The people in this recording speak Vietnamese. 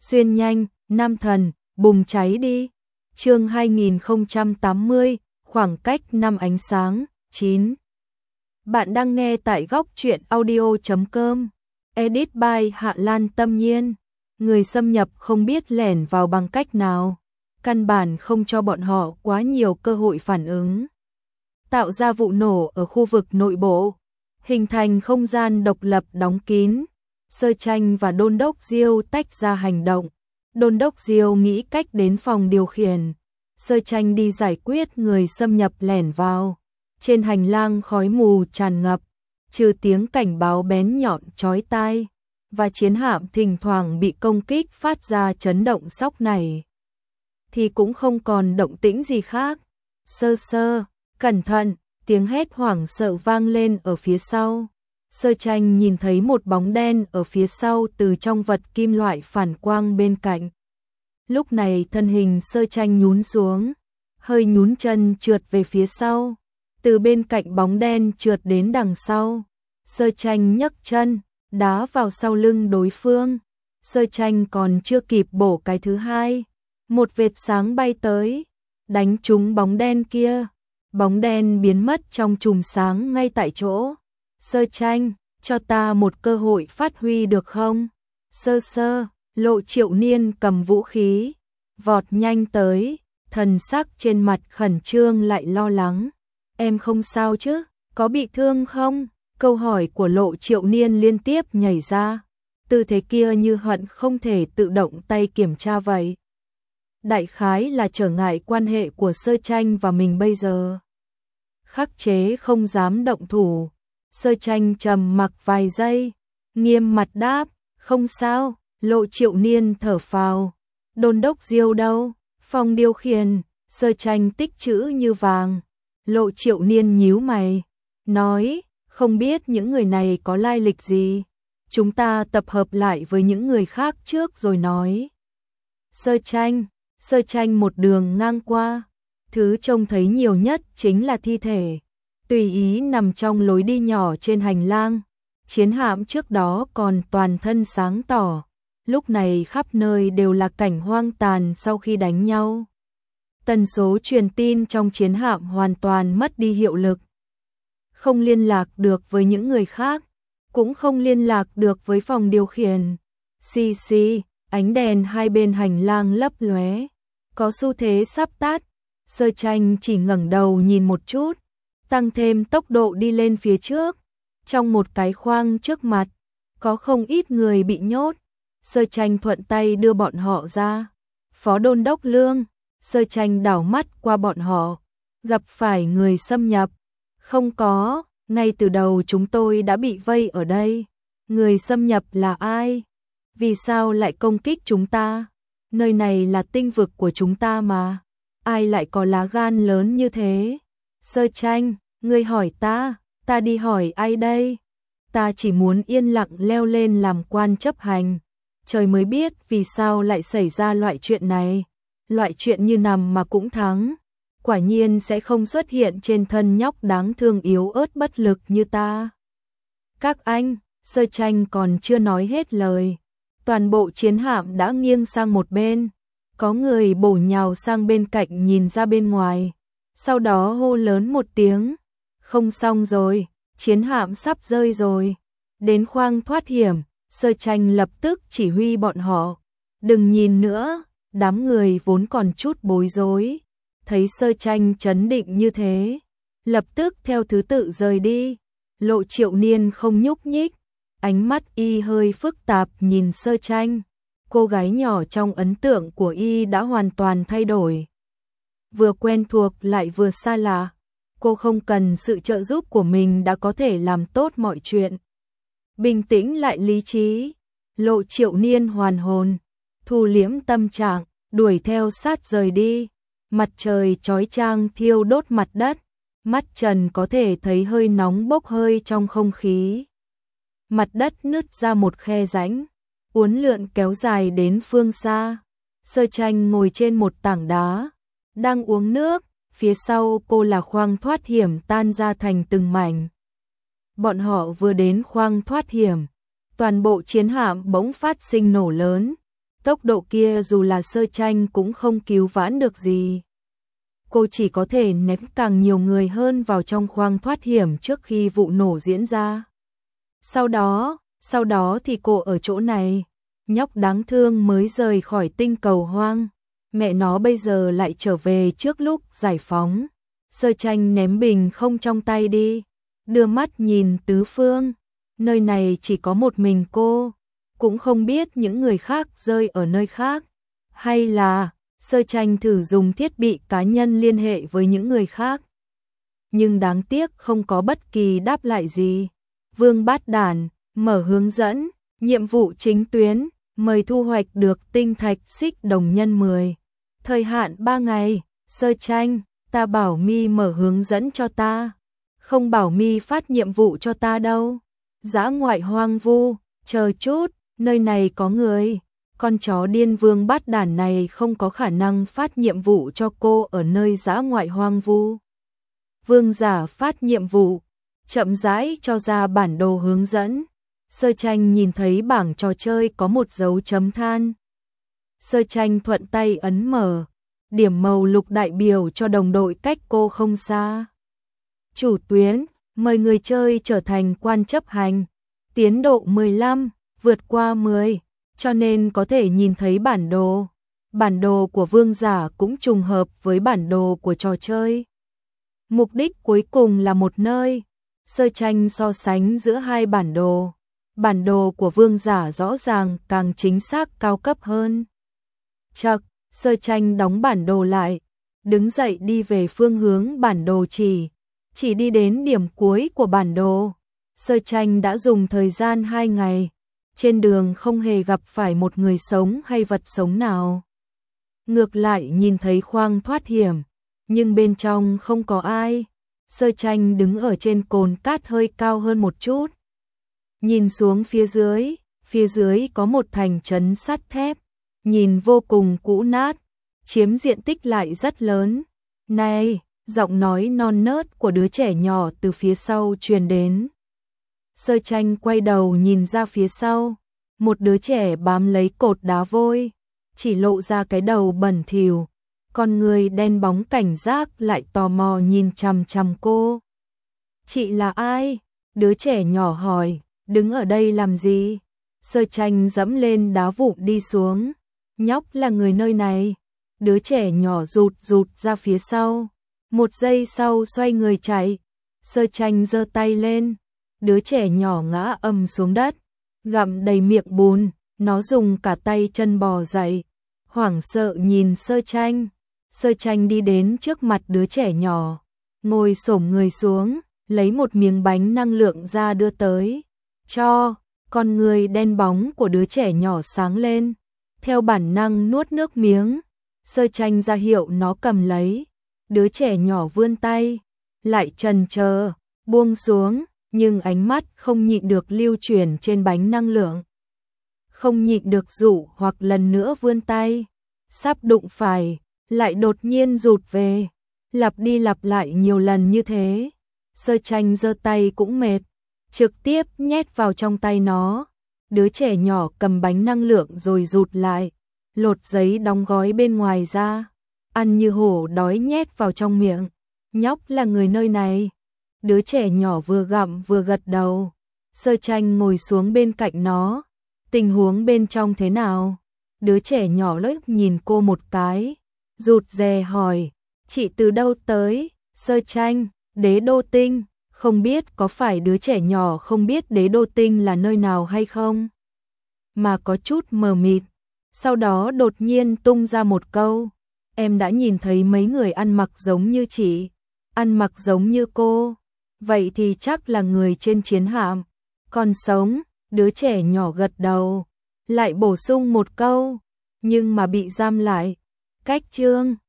xuyên nhanh, nam thần, bùng cháy đi. Chương 2080, khoảng cách năm ánh sáng, 9. Bạn đang nghe tại góc truyện audio.com. Edit by Hạ Lan Tâm Nhiên. Người xâm nhập không biết lẻn vào bằng cách nào, căn bản không cho bọn họ quá nhiều cơ hội phản ứng. Tạo ra vụ nổ ở khu vực nội bộ, hình thành không gian độc lập đóng kín. Sơ Tranh và Đôn Đốc Diêu tách ra hành động. Đôn Đốc Diêu nghĩ cách đến phòng điều khiển. Sơ Tranh đi giải quyết người xâm nhập lẻn vào. Trên hành lang khói mù tràn ngập, trừ tiếng cảnh báo bén nhọn chói tai và chiến hạm thỉnh thoảng bị công kích phát ra chấn động sóc này, thì cũng không còn động tĩnh gì khác. Sơ, cẩn thận, tiếng hét hoảng sợ vang lên ở phía sau. Sơ Tranh nhìn thấy một bóng đen ở phía sau từ trong vật kim loại phản quang bên cạnh. Lúc này thân hình Sơ Tranh nhún xuống, hơi nhún chân trượt về phía sau, từ bên cạnh bóng đen trượt đến đằng sau. Sơ Tranh nhấc chân, đá vào sau lưng đối phương. Sơ Tranh còn chưa kịp bổ cái thứ hai, một vệt sáng bay tới, đánh trúng bóng đen kia. Bóng đen biến mất trong chùm sáng ngay tại chỗ. Sơ Tranh, cho ta một cơ hội phát huy được không? Sơ, Lộ Triệu Niên cầm vũ khí, vọt nhanh tới, thần sắc trên mặt khẩn trương lại lo lắng. Em không sao chứ, có bị thương không? Câu hỏi của Lộ Triệu Niên liên tiếp nhảy ra, tư thế kia như hận không thể tự động tay kiểm tra vậy. Đại khái là trở ngại quan hệ của Sơ Tranh và mình bây giờ. Khắc chế không dám động thủ. Sơ Tranh trầm mặc vài giây, nghiêm mặt đáp, không sao. Lộ Triệu Niên thở phào. Đôn Đốc Diêu đâu? Phòng điều khiển. Sơ Tranh tích chữ như vàng. Lộ Triệu Niên nhíu mày, nói, không biết những người này có lai lịch gì. Chúng ta tập hợp lại với những người khác trước rồi nói. Sơ Tranh một đường ngang qua, thứ trông thấy nhiều nhất chính là thi thể, tùy ý nằm trong lối đi nhỏ trên hành lang. Chiến hạm trước đó còn toàn thân sáng tỏ, lúc này khắp nơi đều là cảnh hoang tàn sau khi đánh nhau. Tần số truyền tin trong chiến hạm hoàn toàn mất đi hiệu lực. Không liên lạc được với những người khác, cũng không liên lạc được với phòng điều khiển. Ánh đèn hai bên hành lang lấp lóe, có xu thế sắp tắt. Sơ Tranh chỉ ngẩng đầu nhìn một chút, tăng thêm tốc độ đi lên phía trước. Trong một cái khoang trước mặt, có không ít người bị nhốt. Sơ Tranh thuận tay đưa bọn họ ra. Phó Đôn Đốc Lương. Sơ Tranh đảo mắt qua bọn họ, gặp phải người xâm nhập. Không có, ngay từ đầu chúng tôi đã bị vây ở đây. Người xâm nhập là ai? Vì sao lại công kích chúng ta? Nơi này là tinh vực của chúng ta mà. Ai lại có lá gan lớn như thế? Sơ Tranh, ngươi hỏi ta đi hỏi ai đây? Ta chỉ muốn yên lặng leo lên làm quan chấp hành. Trời mới biết vì sao lại xảy ra loại chuyện này. Loại chuyện như nằm mà cũng thắng, quả nhiên sẽ không xuất hiện trên thân nhóc đáng thương yếu ớt bất lực như ta. Các anh, Sơ Tranh còn chưa nói hết lời, toàn bộ chiến hạm đã nghiêng sang một bên, có người bổ nhào sang bên cạnh nhìn ra bên ngoài, sau đó hô lớn một tiếng, không xong rồi, chiến hạm sắp rơi rồi. Đến khoang thoát hiểm, Sơ Tranh lập tức chỉ huy bọn họ, đừng nhìn nữa. Đám người vốn còn chút bối rối, thấy Sơ Tranh trấn định như thế, lập tức theo thứ tự rời đi. Lộ Triệu Niên không nhúc nhích, ánh mắt y hơi phức tạp nhìn Sơ Tranh. Cô gái nhỏ trong ấn tượng của y đã hoàn toàn thay đổi, vừa quen thuộc lại vừa xa lạ. Cô không cần sự trợ giúp của mình đã có thể làm tốt mọi chuyện. Bình tĩnh lại lý trí. Lộ Triệu Niên hoàn hồn, thu liễm tâm trạng, đuổi theo sát rời đi. Mặt trời chói chang thiêu đốt mặt đất, mắt Trần có thể thấy hơi nóng bốc hơi trong không khí. Mặt đất nứt ra một khe rãnh, uốn lượn kéo dài đến phương xa. Sơ Tranh ngồi trên một tảng đá, đang uống nước, phía sau cô là khoang thoát hiểm tan ra thành từng mảnh. Bọn họ vừa đến khoang thoát hiểm, toàn bộ chiến hạm bỗng phát sinh nổ lớn. Tốc độ kia dù là Sơ Tranh cũng không cứu vãn được gì. Cô chỉ có thể ném càng nhiều người hơn vào trong khoang thoát hiểm trước khi vụ nổ diễn ra. Sau đó thì cô ở chỗ này, nhóc đáng thương mới rời khỏi tinh cầu hoang, mẹ nó bây giờ lại trở về trước lúc giải phóng. Sơ Tranh ném bình không trong tay đi, đưa mắt nhìn tứ phương, nơi này chỉ có một mình cô, cũng không biết những người khác rơi ở nơi khác, hay là Sơ Tranh thử dùng thiết bị cá nhân liên hệ với những người khác. Nhưng đáng tiếc không có bất kỳ đáp lại gì. Vương Bát Đản mở hướng dẫn, nhiệm vụ chính tuyến, mời thu hoạch được tinh thạch xích đồng nhân 10. Thời hạn 3 ngày, Sơ Tranh, ta bảo mi mở hướng dẫn cho ta, không bảo mi phát nhiệm vụ cho ta đâu. Dã ngoại hoang vu, chờ chút, nơi này có người. Con chó điên Vương Bát Đản này không có khả năng phát nhiệm vụ cho cô ở nơi dã ngoại hoang vu. Vương giả phát nhiệm vụ, chậm rãi cho ra bản đồ hướng dẫn. Sơ Tranh nhìn thấy bảng trò chơi có một dấu chấm than. Sơ Tranh thuận tay ấn mở, điểm màu lục đại biểu cho đồng đội cách cô không xa. Chủ tuyến, mời người chơi trở thành quan chấp hành. Tiến độ 15, vượt qua 10, cho nên có thể nhìn thấy bản đồ. Bản đồ của vương giả cũng trùng hợp với bản đồ của trò chơi. Mục đích cuối cùng là một nơi. Sơ Tranh so sánh giữa hai bản đồ. Bản đồ của vương giả rõ ràng càng chính xác cao cấp hơn. Chậc, Sơ Tranh đóng bản đồ lại, đứng dậy đi về phương hướng bản đồ chỉ đi đến điểm cuối của bản đồ. Sơ Tranh đã dùng thời gian 2 ngày, trên đường không hề gặp phải một người sống hay vật sống nào. Ngược lại nhìn thấy khoang thoát hiểm, nhưng bên trong không có ai. Sơ Tranh đứng ở trên cồn cát hơi cao hơn một chút. Nhìn xuống phía dưới có một thành trấn sắt thép, nhìn vô cùng cũ nát, chiếm diện tích lại rất lớn. Này, giọng nói non nớt của đứa trẻ nhỏ từ phía sau truyền đến. Sơ Tranh quay đầu nhìn ra phía sau, một đứa trẻ bám lấy cột đá vôi, chỉ lộ ra cái đầu bẩn thỉu, con người đen bóng cảnh giác lại tò mò nhìn chằm chằm cô. Chị là ai? Đứa trẻ nhỏ hỏi, đứng ở đây làm gì? Sơ Tranh dẫm lên đá vụn đi xuống, nhóc là người nơi này. Đứa trẻ nhỏ rụt ra phía sau, một giây sau xoay người chạy. Sơ Tranh giơ tay lên, đứa trẻ nhỏ ngã ầm xuống đất, gặm đầy miệng bùn, nó dùng cả tay chân bò dậy, hoảng sợ nhìn Sơ Tranh. Sơ Tranh đi đến trước mặt đứa trẻ nhỏ, ngồi xổm người xuống, lấy một miếng bánh năng lượng ra đưa tới, cho. Con người đen bóng của đứa trẻ nhỏ sáng lên, theo bản năng nuốt nước miếng. Sơ Tranh ra hiệu nó cầm lấy, đứa trẻ nhỏ vươn tay, lại chần chờ, buông xuống, nhưng ánh mắt không nhịn được lưu chuyển trên bánh năng lượng. Không nhịn được dụ hoặc lần nữa vươn tay, sắp đụng phải, lại đột nhiên rụt về, lặp đi lặp lại nhiều lần như thế. Sơ Tranh giơ tay cũng mệt, trực tiếp nhét vào trong tay nó. Đứa trẻ nhỏ cầm bánh năng lượng rồi rụt lại, lột giấy đóng gói bên ngoài ra, ăn như hổ đói nhét vào trong miệng. Nhóc là người nơi này. Đứa trẻ nhỏ vừa gặm vừa gật đầu. Sơ Tranh ngồi xuống bên cạnh nó. Tình huống bên trong thế nào? Đứa trẻ nhỏ liếc nhìn cô một cái, rụt rè hỏi, chị từ đâu tới? Sơ Tranh, Đế Đô Tinh. Không biết có phải đứa trẻ nhỏ không biết Đế Đô Tinh là nơi nào hay không? Mà có chút mờ mịt. Sau đó đột nhiên tung ra một câu, em đã nhìn thấy mấy người ăn mặc giống như chị, ăn mặc giống như cô, vậy thì chắc là người trên chiến hạm, còn sống. Đứa trẻ nhỏ gật đầu, lại bổ sung một câu, nhưng mà bị giam lại. Cách chương